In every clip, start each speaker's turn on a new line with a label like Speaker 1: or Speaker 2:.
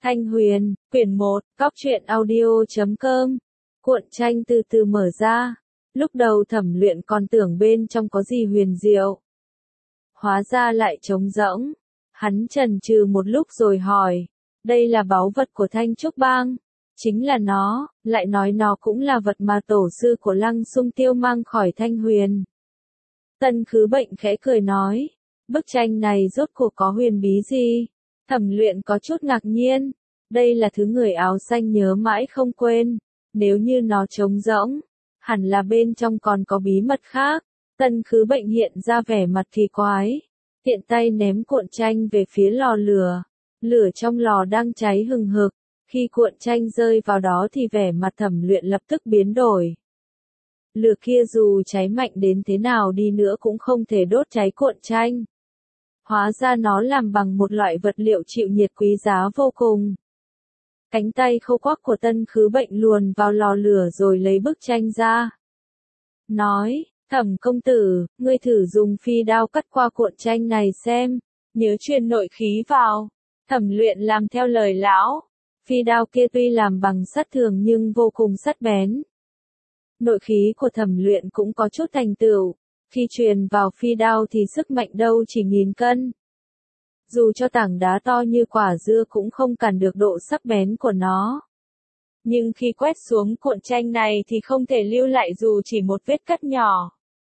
Speaker 1: Thanh Huyền, quyển 1, Cóc truyện audio.com. Cuộn tranh từ từ mở ra. Lúc đầu Thẩm Luyện còn tưởng bên trong có gì huyền diệu. Hóa ra lại trống rỗng. Hắn chần chừ một lúc rồi hỏi. Đây là báu vật của Thanh Trúc Bang. Chính là nó, lại nói nó cũng là vật mà tổ sư của Lăng Xung Tiêu mang khỏi Thanh Huyền. Tân Khứ Bệnh khẽ cười nói. Bức tranh này rốt cuộc có huyền bí gì? Thẩm Luyện có chút ngạc nhiên. Đây là thứ người áo xanh nhớ mãi không quên. Nếu như nó trống rỗng, hẳn là bên trong còn có bí mật khác. Tân Khứ Bệnh hiện ra vẻ mặt kỳ quái. Tiện tay ném cuộn tranh về phía lò lửa. Lửa trong lò đang cháy hừng hực. Khi cuộn tranh rơi vào đó thì vẻ mặt Thẩm Luyện lập tức biến đổi. Lửa kia dù cháy mạnh đến thế nào đi nữa cũng không thể đốt cháy cuộn tranh. Hóa ra nó làm bằng một loại vật liệu chịu nhiệt quý giá vô cùng. Cánh tay khô quắc của Tân Khứ Bệnh luồn vào lò lửa rồi lấy bức tranh ra. Nói, Thẩm công tử, ngươi thử dùng phi đao cắt qua cuộn tranh này xem, nhớ truyền nội khí vào. Thẩm Luyện làm theo lời lão. Phi đao kia tuy làm bằng sắt thường nhưng vô cùng sắc bén. Nội khí của Thẩm Luyện cũng có chút thành tựu. Khi truyền vào phi đao thì sức mạnh đâu chỉ 1000 cân. Dù cho tảng đá to như quả dưa cũng không cản được độ sắc bén của nó. Nhưng khi quét xuống cuộn tranh này thì không thể lưu lại dù chỉ một vết cắt nhỏ.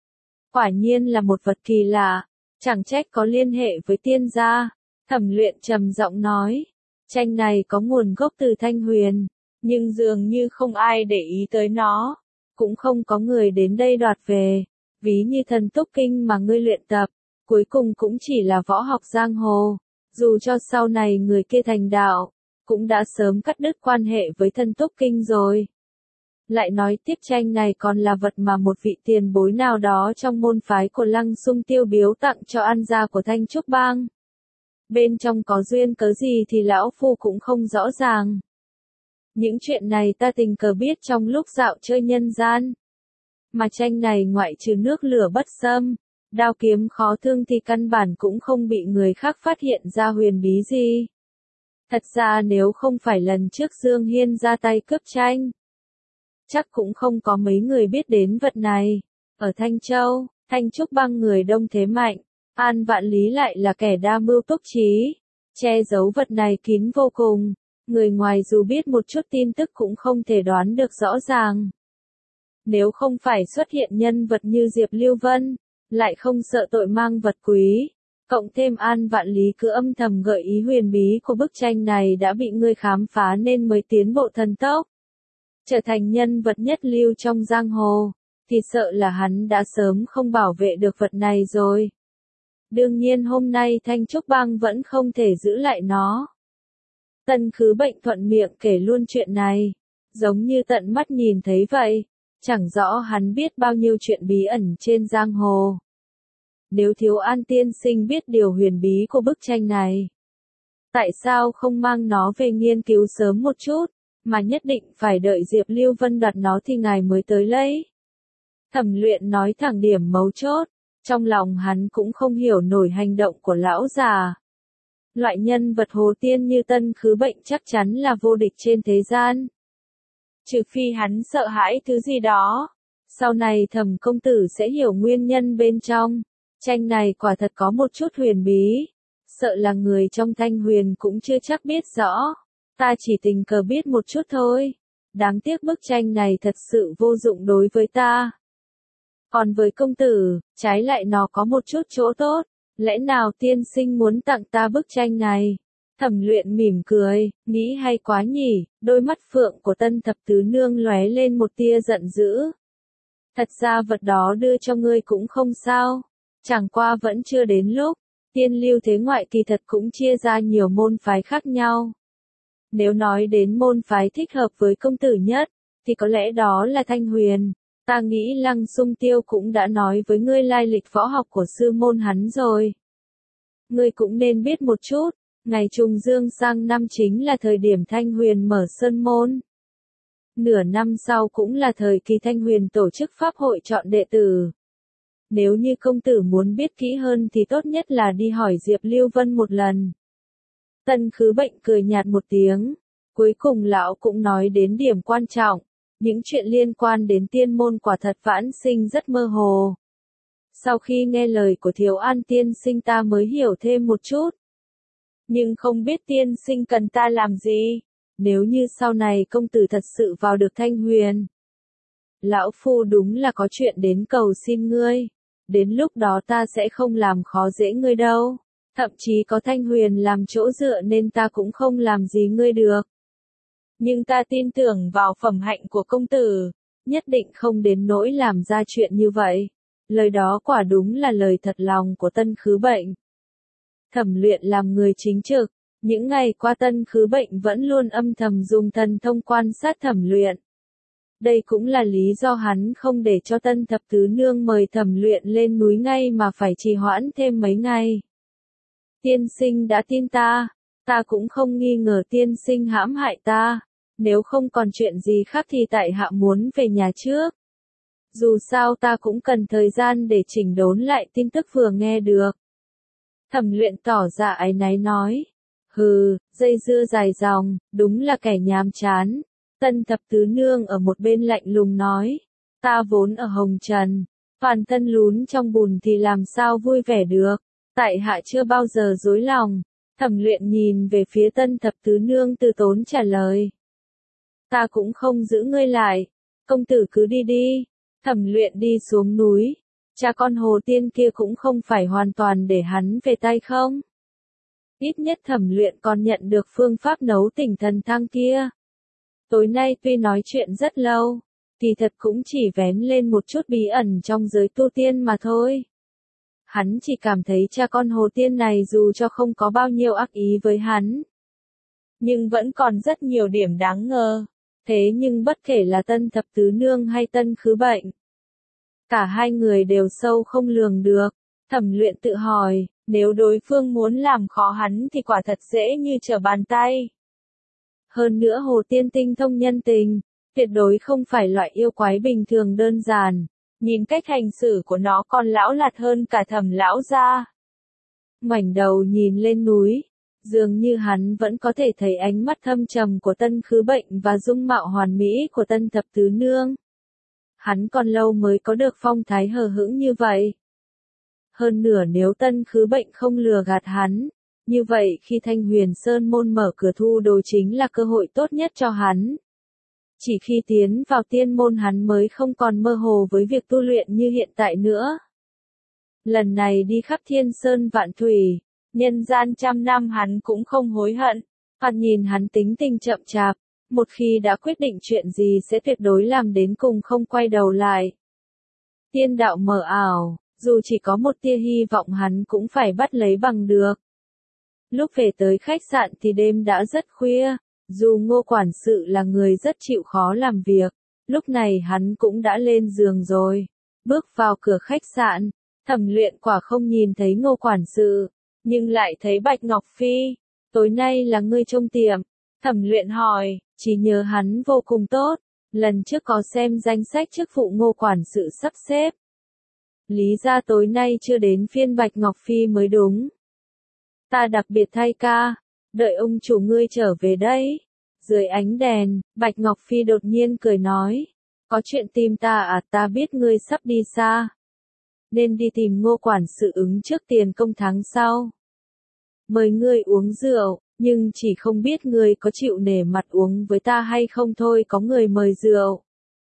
Speaker 1: Quả nhiên là một vật kỳ lạ, chẳng trách có liên hệ với tiên gia. Thẩm Luyện trầm giọng nói, tranh này có nguồn gốc từ Thanh Huyền, nhưng dường như không ai để ý tới nó, cũng không có người đến đây đoạt về. Ví như Thần Túc Kinh mà ngươi luyện tập, cuối cùng cũng chỉ là võ học giang hồ. Dù cho sau này người kia thành đạo, cũng đã sớm cắt đứt quan hệ với Thần Túc Kinh rồi. Lại nói tiếp tranh này còn là vật mà một vị tiền bối nào đó trong môn phái của Lăng Xung Tiêu biếu tặng cho An gia của Thanh Trúc Bang. Bên trong có duyên cớ gì thì lão phu cũng không rõ ràng. Những chuyện này ta tình cờ biết trong lúc dạo chơi nhân gian. Mà tranh này ngoại trừ nước lửa bất xâm, đao kiếm khó thương thì căn bản cũng không bị người khác phát hiện ra huyền bí gì. Thật ra nếu không phải lần trước Dương Hiên ra tay cướp tranh, chắc cũng không có mấy người biết đến vật này. Ở Thanh Châu, Thanh Trúc Bang người đông thế mạnh, An Vạn Lý lại là kẻ đa mưu túc trí, che giấu vật này kín vô cùng. Người ngoài dù biết một chút tin tức cũng không thể đoán được rõ ràng. Nếu không phải xuất hiện nhân vật như Diệp Lưu Vân, lại không sợ tội mang vật quý, cộng thêm An Vạn Lý cứ âm thầm gợi ý huyền bí của bức tranh này đã bị người khám phá nên mới tiến bộ thần tốc, trở thành nhân vật nhất lưu trong giang hồ, thì sợ là hắn đã sớm không bảo vệ được vật này rồi. Đương nhiên hôm nay Thanh Trúc Bang vẫn không thể giữ lại nó. Tân Khứ Bệnh thuận miệng kể luôn chuyện này, giống như tận mắt nhìn thấy vậy. Chẳng rõ hắn biết bao nhiêu chuyện bí ẩn trên giang hồ. Nếu Thiếu An tiên sinh biết điều huyền bí của bức tranh này, tại sao không mang nó về nghiên cứu sớm một chút, mà nhất định phải đợi Diệp Lưu Vân đoạt nó thì ngài mới tới lấy? Thẩm Luyện nói thẳng điểm mấu chốt, trong lòng hắn cũng không hiểu nổi hành động của lão già. Loại nhân vật hồ tiên như Tân Khứ Bệnh chắc chắn là vô địch trên thế gian. Trừ phi hắn sợ hãi thứ gì đó. Sau này Thẩm công tử sẽ hiểu nguyên nhân bên trong. Tranh này quả thật có một chút huyền bí. Sợ là người trong Thanh Huyền cũng chưa chắc biết rõ. Ta chỉ tình cờ biết một chút thôi. Đáng tiếc bức tranh này thật sự vô dụng đối với ta. Còn với công tử, trái lại nó có một chút chỗ tốt. Lẽ nào tiên sinh muốn tặng ta bức tranh này? Thẩm Luyện mỉm cười, nghĩ hay quá nhỉ. Đôi mắt phượng của Tân Thập Tứ Nương lóe lên một tia giận dữ. Thật ra vật đó đưa cho ngươi cũng không sao, chẳng qua vẫn chưa đến lúc. Tiên lưu thế ngoại kỳ thật cũng chia ra nhiều môn phái khác nhau. Nếu nói đến môn phái thích hợp với công tử nhất, thì có lẽ đó là Thanh Huyền. Ta nghĩ Lăng Xung Tiêu cũng đã nói với ngươi lai lịch võ học của sư môn hắn rồi. Ngươi cũng nên biết một chút. Ngày Trùng Dương sang năm chính là thời điểm Thanh Huyền mở sơn môn. Nửa năm sau cũng là thời kỳ Thanh Huyền tổ chức pháp hội chọn đệ tử. Nếu như công tử muốn biết kỹ hơn thì tốt nhất là đi hỏi Diệp Lưu Vân một lần. Tân Khứ Bệnh cười nhạt một tiếng. Cuối cùng lão cũng nói đến điểm quan trọng. Những chuyện liên quan đến tiên môn quả thật vãn sinh rất mơ hồ. Sau khi nghe lời của Thiếu An tiên sinh ta mới hiểu thêm một chút. Nhưng không biết tiên sinh cần ta làm gì, nếu như sau này công tử thật sự vào được Thanh Huyền. Lão phu đúng là có chuyện đến cầu xin ngươi, đến lúc đó ta sẽ không làm khó dễ ngươi đâu, thậm chí có Thanh Huyền làm chỗ dựa nên ta cũng không làm gì ngươi được. Nhưng ta tin tưởng vào phẩm hạnh của công tử, nhất định không đến nỗi làm ra chuyện như vậy. Lời đó quả đúng là lời thật lòng của Tân Khứ Bệnh. Thẩm Luyện làm người chính trực, những ngày qua Tân Khứ Bệnh vẫn luôn âm thầm dùng thần thông quan sát Thẩm Luyện. Đây cũng là lý do hắn không để cho Tân Thập Tứ Nương mời Thẩm Luyện lên núi ngay mà phải trì hoãn thêm mấy ngày. Tiên sinh đã tin ta, ta cũng không nghi ngờ tiên sinh hãm hại ta, nếu không còn chuyện gì khác thì tại hạ muốn về nhà trước. Dù sao ta cũng cần thời gian để chỉnh đốn lại tin tức vừa nghe được. Thẩm Luyện tỏ ra áy náy nói. Hừ, dây dưa dài dòng, đúng là kẻ nhàm chán. Tân Thập Tứ Nương ở một bên lạnh lùng nói. Ta vốn ở Hồng Trần, toàn thân lún trong bùn thì làm sao vui vẻ được. Tại hạ chưa bao giờ dối lòng. Thẩm Luyện nhìn về phía Tân Thập Tứ Nương từ tốn trả lời. Ta cũng không giữ ngươi lại. Công tử cứ đi đi. Thẩm Luyện đi xuống núi. Cha con Hồ Tiên kia cũng không phải hoàn toàn để hắn về tay không. Ít nhất Thẩm Luyện còn nhận được phương pháp nấu tỉnh thần thang kia. Tối nay tuy nói chuyện rất lâu, kỳ thật cũng chỉ vén lên một chút bí ẩn trong giới tu tiên mà thôi. Hắn chỉ cảm thấy cha con Hồ Tiên này dù cho không có bao nhiêu ác ý với hắn, nhưng vẫn còn rất nhiều điểm đáng ngờ. Thế nhưng bất kể là Tân Thập Tứ Nương hay Tân Khứ Bệnh, cả hai người đều sâu không lường được. Thẩm Luyện tự hỏi, nếu đối phương muốn làm khó hắn thì quả thật dễ như trở bàn tay. Hơn nữa Hồ Tiên tinh thông nhân tình, tuyệt đối không phải loại yêu quái bình thường đơn giản, nhìn cách hành xử của nó còn lão lạt hơn cả Thẩm lão gia. Ngoảnh đầu nhìn lên núi, dường như hắn vẫn có thể thấy ánh mắt thâm trầm của Tân Khứ Bệnh và dung mạo hoàn mỹ của Tân Thập Tứ Nương. Hắn còn lâu mới có được phong thái hờ hững như vậy. Hơn nữa nếu Tân Khứ Bệnh không lừa gạt hắn, như vậy khi Thanh Huyền Sơn môn mở cửa thu đồ chính là cơ hội tốt nhất cho hắn. Chỉ khi tiến vào tiên môn hắn mới không còn mơ hồ với việc tu luyện như hiện tại nữa. Lần này đi khắp Thiên Sơn Vạn Thủy, nhân gian trăm năm hắn cũng không hối hận. Hoặc nhìn hắn tính tình chậm chạp, một khi đã quyết định chuyện gì sẽ tuyệt đối làm đến cùng không quay đầu lại. Tiên đạo mờ ảo, dù chỉ có một tia hy vọng hắn cũng phải bắt lấy bằng được. Lúc về tới khách sạn thì đêm đã rất khuya, dù Ngô quản sự là người rất chịu khó làm việc, lúc này hắn cũng đã lên giường rồi. Bước vào cửa khách sạn, Thẩm Luyện quả không nhìn thấy Ngô quản sự, nhưng lại thấy Bạch Ngọc Phi. Tối nay là ngươi trông tiệm. Thẩm Luyện hỏi, chỉ nhớ hắn vô cùng tốt, lần trước có xem danh sách chức vụ Ngô quản sự sắp xếp. Lý ra tối nay chưa đến phiên Bạch Ngọc Phi mới đúng. Ta đặc biệt thay ca, đợi ông chủ ngươi trở về đấy. Dưới ánh đèn, Bạch Ngọc Phi đột nhiên cười nói, có chuyện tìm ta à, ta biết ngươi sắp đi xa, nên đi tìm Ngô quản sự ứng trước tiền công tháng sau. Mời ngươi uống rượu, nhưng chỉ không biết ngươi có chịu nể mặt uống với ta hay không thôi, có người mời rượu.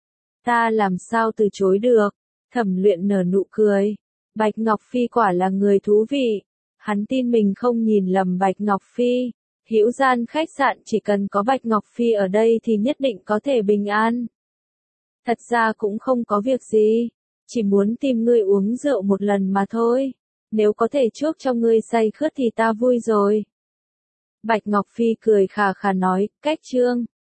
Speaker 1: Ta làm sao từ chối được. Thẩm Luyện nở nụ cười. Bạch Ngọc Phi quả là người thú vị. Hắn tin mình không nhìn lầm Bạch Ngọc Phi. Hữu gian khách sạn chỉ cần có Bạch Ngọc Phi ở đây thì nhất định có thể bình an. Thật ra cũng không có việc gì. Chỉ muốn tìm ngươi uống rượu một lần mà thôi. Nếu có thể chuốc cho ngươi say khướt thì ta vui rồi. Bạch Ngọc Phi cười khà khà nói, cách trương.